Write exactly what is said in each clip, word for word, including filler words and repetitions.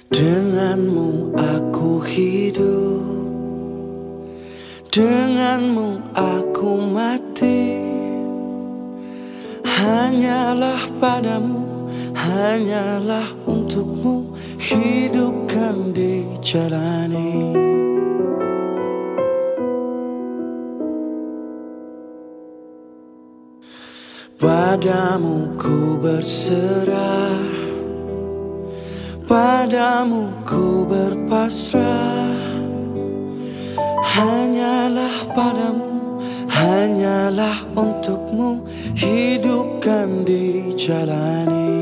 Denganmu aku hidup, denganmu aku mati. Hanyalah padamu, hanyalah untukmu, hidupkan dijalani. Padamu ku berserah, padamu ku berpasrah. Hanyalah padamu, hanyalah untukmu, hidupkan dijalani.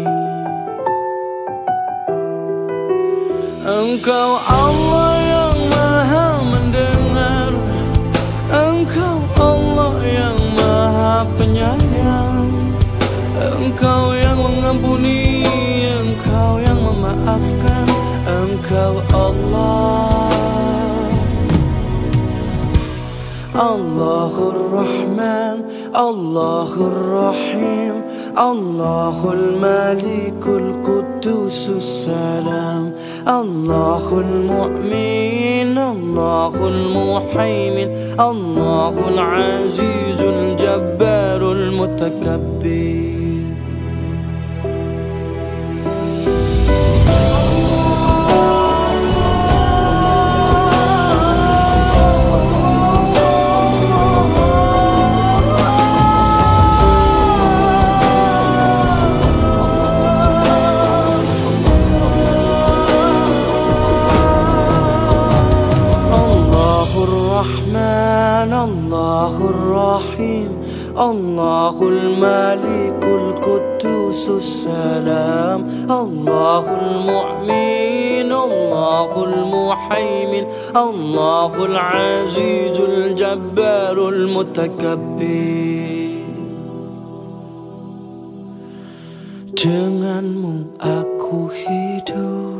Engkau Allah yang maha mendengar, Engkau Allah yang maha penyayang, Engkau yang mengampuni, Engkau yang memaafkan, Engkau Allah. Allahur Rahman, Allahur Rahim, Allahul Malikul Qudusus Salam, Allahul Mu'min, Allahul Muhaimin, Allahul Azizul Jabbarul Mutakabbir. Allahur Rahim, Allahul Malikul Qudusus Salam, Allahul Mu'min, Allahul Muhaimin, Allahul Azizul Jabbarul Mutakabbir. Denganmu aku hidup,